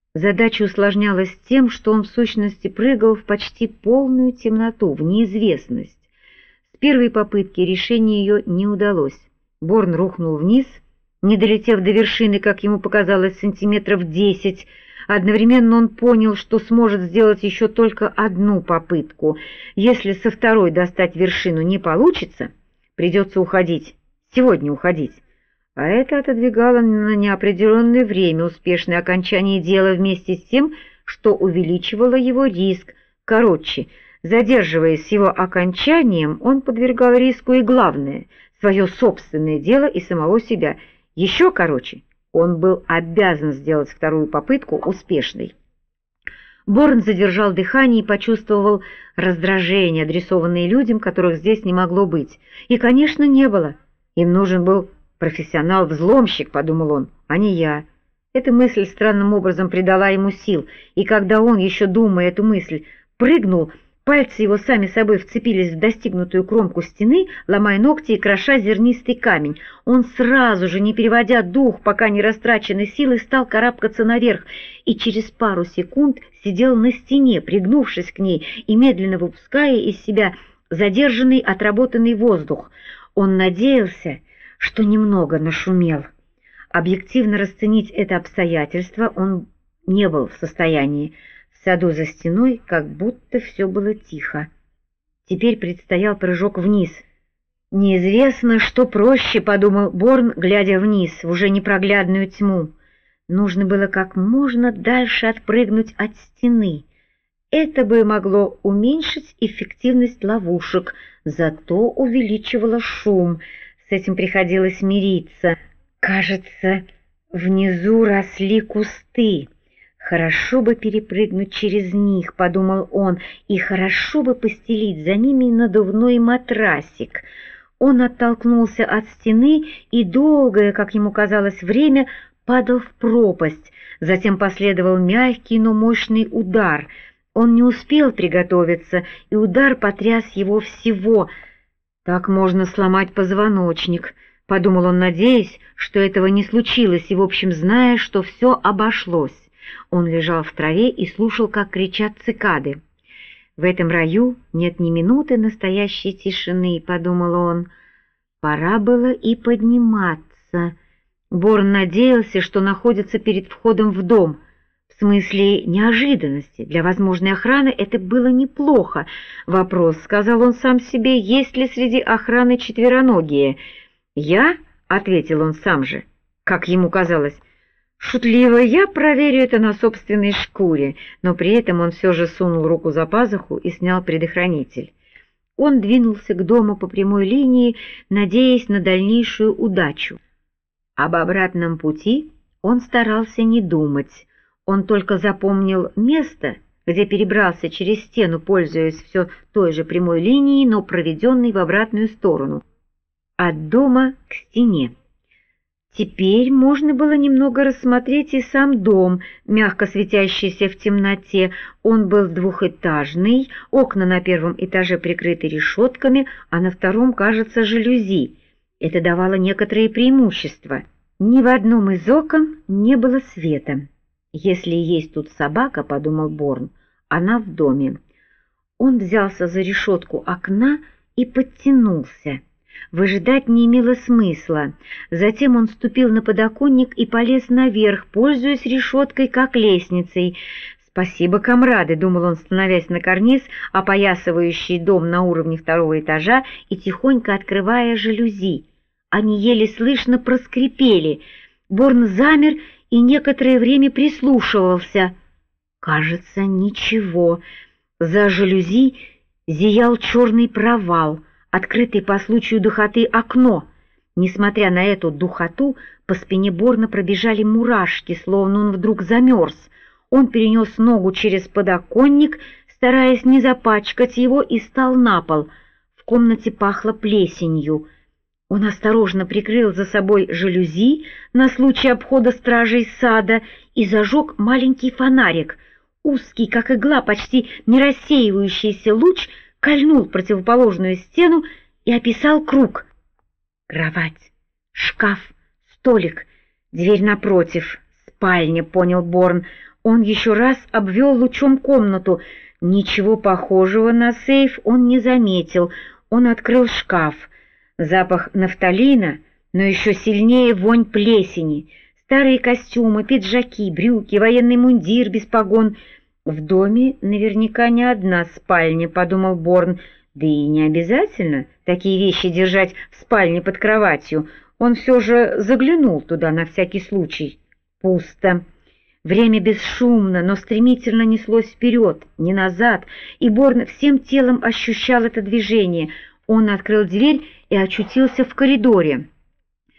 Задача усложнялась тем, что он в сущности прыгал в почти полную темноту, в неизвестность. С первой попытки решение ее не удалось. Борн рухнул вниз, не долетев до вершины, как ему показалось, сантиметров 10. Одновременно он понял, что сможет сделать еще только одну попытку. Если со второй достать вершину не получится, придется уходить, сегодня уходить. А это отодвигало на неопределенное время успешное окончание дела вместе с тем, что увеличивало его риск. Короче, задерживаясь с его окончанием, он подвергал риску и главное — свое собственное дело и самого себя. Еще короче, он был обязан сделать вторую попытку успешной. Борн задержал дыхание и почувствовал раздражение, адресованное людям, которых здесь не могло быть. И, конечно, не было. Им нужен был профессионал-взломщик, подумал он, а не я. Эта мысль странным образом придала ему сил, и когда он, еще думая эту мысль, прыгнул, пальцы его сами собой вцепились в достигнутую кромку стены, ломая ногти и кроша зернистый камень. Он сразу же, не переводя дух, пока не растрачены силы, стал карабкаться наверх, и через пару секунд сидел на стене, пригнувшись к ней и медленно выпуская из себя задержанный, отработанный воздух. Он надеялся, что немного нашумел. Объективно расценить это обстоятельство он не был в состоянии. В саду за стеной как будто все было тихо. Теперь предстоял прыжок вниз. «Неизвестно, что проще», — подумал Борн, глядя вниз, в уже непроглядную тьму. Нужно было как можно дальше отпрыгнуть от стены. Это бы могло уменьшить эффективность ловушек, зато увеличивало шум. С этим приходилось мириться. Кажется, внизу росли кусты. Хорошо бы перепрыгнуть через них, подумал он, и хорошо бы постелить за ними надувной матрасик. Он оттолкнулся от стены и долгое, как ему казалось, время падал в пропасть. Затем последовал мягкий, но мощный удар. Он не успел приготовиться, и удар потряс его всего. «Так можно сломать позвоночник», — подумал он, надеясь, что этого не случилось, и, в общем, зная, что все обошлось. Он лежал в траве и слушал, как кричат цикады. «В этом раю нет ни минуты настоящей тишины», — подумал он. Пора было и подниматься. Борн надеялся, что находится перед входом в дом. В смысле неожиданности. Для возможной охраны это было неплохо. Вопрос, сказал он сам себе, есть ли среди охраны четвероногие. «Я?» — ответил он сам же, как ему казалось. Шутливо, я проверю это на собственной шкуре, но при этом он все же сунул руку за пазуху и снял предохранитель. Он двинулся к дому по прямой линии, надеясь на дальнейшую удачу. Об обратном пути он старался не думать. Он только запомнил место, где перебрался через стену, пользуясь все той же прямой линией, но проведенной в обратную сторону, от дома к стене. Теперь можно было немного рассмотреть и сам дом, мягко светящийся в темноте. Он был двухэтажный, окна на первом этаже прикрыты решетками, а на втором, кажется, жалюзи. Это давало некоторые преимущества. Ни в одном из окон не было света. «Если есть тут собака, — подумал Борн, — она в доме». Он взялся за решетку окна и подтянулся. Выжидать не имело смысла. Затем он ступил на подоконник и полез наверх, пользуясь решеткой как лестницей. «Спасибо, комрады», — думал он, становясь на карниз, опоясывающий дом на уровне второго этажа и тихонько открывая жалюзи. Они еле слышно проскрипели. Борн замер и некоторое время прислушивался. Кажется, ничего. За жалюзи зиял черный провал, открытый по случаю духоты окно. Несмотря на эту духоту, по спине Борна пробежали мурашки, словно он вдруг замерз. Он перенес ногу через подоконник, стараясь не запачкать его, и стал на пол. В комнате пахло плесенью. Он осторожно прикрыл за собой жалюзи на случай обхода стражей сада и зажег маленький фонарик. Узкий, как игла, почти не рассеивающийся луч кольнул противоположную стену и описал круг. Кровать, шкаф, столик, дверь напротив, спальня, понял Борн. Он еще раз обвел лучом комнату. Ничего похожего на сейф он не заметил. Он открыл шкаф. Запах нафталина, но еще сильнее вонь плесени. Старые костюмы, пиджаки, брюки, военный мундир без погон. В доме наверняка не одна спальня, подумал Борн. Да и не обязательно такие вещи держать в спальне под кроватью. Он все же заглянул туда на всякий случай. Пусто. Время бесшумно, но стремительно неслось вперед, не назад, и Борн всем телом ощущал это движение. Он открыл дверь и очутился в коридоре.